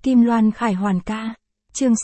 Kim Loan Khải Hoàn ca. Chương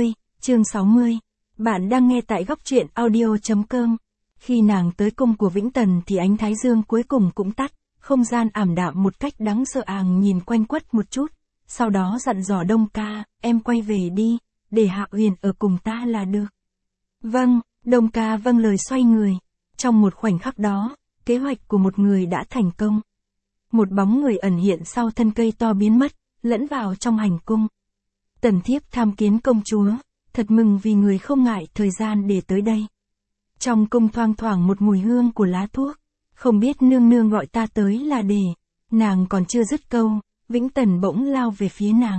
60. Bạn đang nghe tại góc truyện audio.com. Khi nàng tới cung của Vĩnh Tần thì ánh thái dương cuối cùng cũng tắt, không gian ảm đạm một cách đáng sợ. Nhìn quanh quất một chút, sau đó dặn dò Đông ca, em quay về đi, để Hạ Huyền ở cùng ta là được. Vâng, Đông ca vâng lời xoay người. Trong một khoảnh khắc đó, kế hoạch của một người đã thành công. Một bóng người ẩn hiện sau thân cây to biến mất, lẫn vào trong hành cung. Tần thiếp tham kiến công chúa, thật mừng vì người không ngại thời gian để tới đây. Trong cung thoang thoảng một mùi hương của lá thuốc, không biết nương nương gọi ta tới là để. Nàng còn chưa dứt câu, Vĩnh Tần bỗng lao về phía nàng.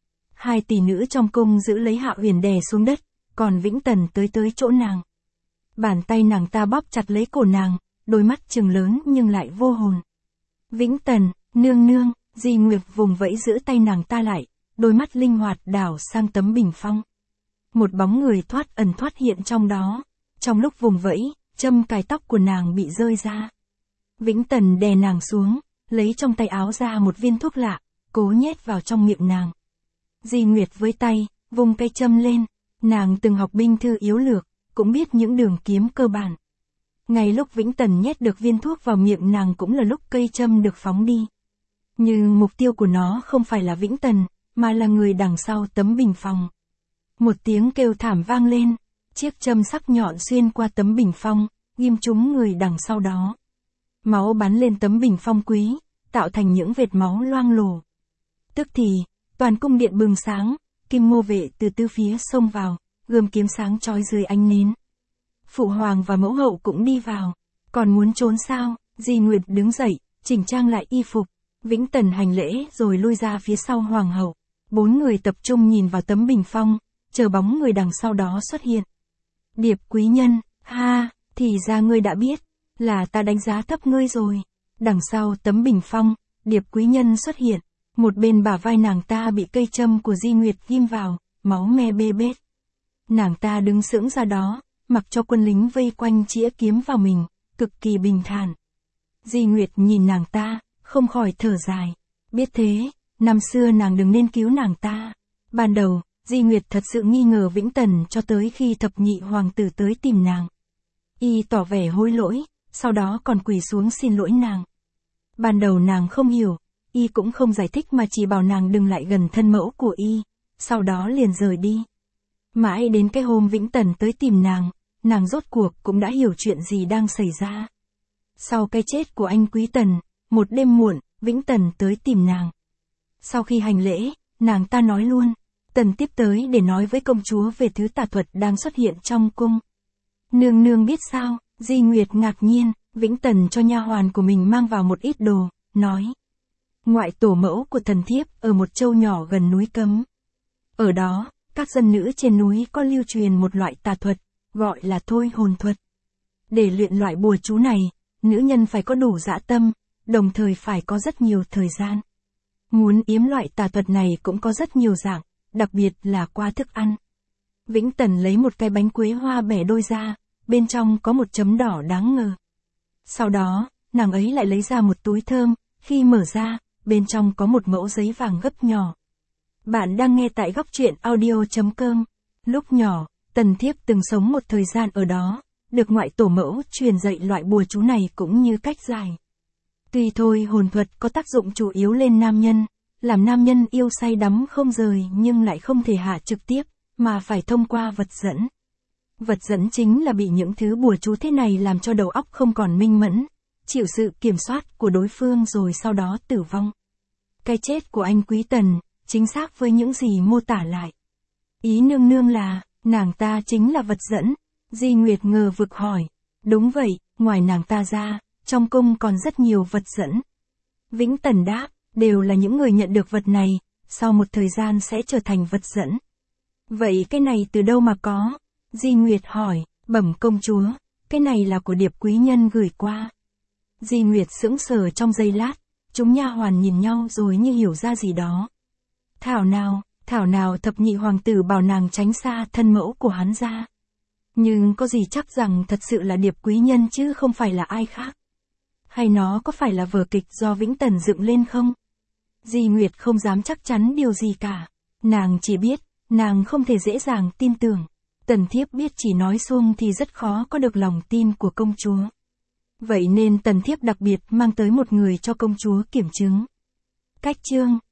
Hai tỷ nữ trong cung giữ lấy Hạ Huyền đè xuống đất, còn Vĩnh Tần tới chỗ nàng. Bàn tay nàng ta bóp chặt lấy cổ nàng, đôi mắt trừng lớn nhưng lại vô hồn. Vĩnh Tần, nương nương, Di Nguyệt vùng vẫy giữ tay nàng ta lại, đôi mắt linh hoạt đảo sang tấm bình phong. Một bóng người thoát ẩn thoát hiện trong đó. Trong lúc vùng vẫy, châm cài tóc của nàng bị rơi ra. Vĩnh Tần đè nàng xuống, lấy trong tay áo ra một viên thuốc lạ, cố nhét vào trong miệng nàng. Di Nguyệt với tay, vùng cây châm lên. Nàng từng học binh thư yếu lược, cũng biết những đường kiếm cơ bản. Ngay lúc Vĩnh Tần nhét được viên thuốc vào miệng nàng cũng là lúc cây châm được phóng đi. Nhưng mục tiêu của nó không phải là Vĩnh Tần, mà là người đằng sau tấm bình phong. Một tiếng kêu thảm vang lên, chiếc châm sắc nhọn xuyên qua tấm bình phong, ghim trúng người đằng sau đó. Máu bắn lên tấm bình phong quý, tạo thành những vệt máu loang lổ. Tức thì, toàn cung điện bừng sáng, Kim Ngô vệ từ tứ phía xông vào, gươm kiếm sáng chói dưới ánh nến. Phụ hoàng và mẫu hậu cũng đi vào. Còn muốn trốn sao? Di Nguyệt đứng dậy, chỉnh trang lại y phục. Vĩnh Tần hành lễ rồi lui ra phía sau hoàng hậu. Bốn người tập trung nhìn vào tấm bình phong, chờ bóng người đằng sau đó xuất hiện. Điệp quý nhân, ha, thì ra ngươi đã biết, là ta đánh giá thấp ngươi rồi. Đằng sau tấm bình phong, Điệp quý nhân xuất hiện. Một bên bả vai nàng ta bị cây châm của Di Nguyệt ghim vào, máu me bê bết. Nàng ta đứng sững ra đó, mặc cho quân lính vây quanh chĩa kiếm vào mình, cực kỳ bình thản. Di Nguyệt nhìn nàng ta, không khỏi thở dài. Biết thế, năm xưa nàng đừng nên cứu nàng ta. Ban đầu, Di Nguyệt thật sự nghi ngờ Vĩnh Tần cho tới khi thập nhị hoàng tử tới tìm nàng. Y tỏ vẻ hối lỗi, sau đó còn quỳ xuống xin lỗi nàng. Ban đầu nàng không hiểu, Y cũng không giải thích mà chỉ bảo nàng đừng lại gần thân mẫu của Y, sau đó liền rời đi. Mãi đến cái hôm Vĩnh Tần tới tìm nàng rốt cuộc cũng đã hiểu chuyện gì đang xảy ra. Sau cái chết của anh Quý Tần, một đêm muộn, Vĩnh Tần tới tìm nàng. Sau khi hành lễ, nàng ta nói luôn, Tần tiếp tới để nói với công chúa về thứ tà thuật đang xuất hiện trong cung. Nương nương biết sao? Di Nguyệt ngạc nhiên, Vĩnh Tần cho nha hoàn của mình mang vào một ít đồ, nói. Ngoại tổ mẫu của thần thiếp ở một châu nhỏ gần núi Cấm. Ở đó, các dân nữ trên núi có lưu truyền một loại tà thuật, gọi là thôi hồn thuật. Để luyện loại bùa chú này, nữ nhân phải có đủ dã tâm, đồng thời phải có rất nhiều thời gian. Muốn yếm loại tà thuật này cũng có rất nhiều dạng, đặc biệt là qua thức ăn. Vĩnh Tần lấy một cái bánh quế hoa bẻ đôi ra, bên trong có một chấm đỏ đáng ngờ. Sau đó, nàng ấy lại lấy ra một túi thơm, khi mở ra, bên trong có một mẫu giấy vàng gấp nhỏ. Bạn đang nghe tại góc truyện audio.com. Lúc nhỏ, Tần thiếp từng sống một thời gian ở đó, được ngoại tổ mẫu truyền dạy loại bùa chú này cũng như cách giải. Tuy thôi hồn thuật có tác dụng chủ yếu lên nam nhân, làm nam nhân yêu say đắm không rời nhưng lại không thể hạ trực tiếp, mà phải thông qua vật dẫn. Vật dẫn chính là bị những thứ bùa chú thế này làm cho đầu óc không còn minh mẫn, chịu sự kiểm soát của đối phương rồi sau đó tử vong. Cái chết của anh Quý Tần, chính xác với những gì mô tả lại. Ý nương nương là, nàng ta chính là vật dẫn. Di Nguyệt ngờ vực hỏi. Đúng vậy, ngoài nàng ta ra, trong cung còn rất nhiều vật dẫn. Vĩnh Tần đáp, đều là những người nhận được vật này, sau một thời gian sẽ trở thành vật dẫn. Vậy cái này từ đâu mà có? Di Nguyệt hỏi, bẩm công chúa, cái này là của Điệp quý nhân gửi qua. Di Nguyệt sững sờ trong giây lát, chúng nha hoàn nhìn nhau rồi như hiểu ra gì đó. Thảo nào thập nhị hoàng tử bảo nàng tránh xa thân mẫu của hắn ra. Nhưng có gì chắc rằng thật sự là Điệp quý nhân chứ không phải là ai khác. Hay nó có phải là vở kịch do Vĩnh Tần dựng lên không? Di Nguyệt không dám chắc chắn điều gì cả. Nàng chỉ biết, nàng không thể dễ dàng tin tưởng. Tần thiếp biết chỉ nói suông thì rất khó có được lòng tin của công chúa. Vậy nên tần thiếp đặc biệt mang tới một người cho công chúa kiểm chứng. Cách chương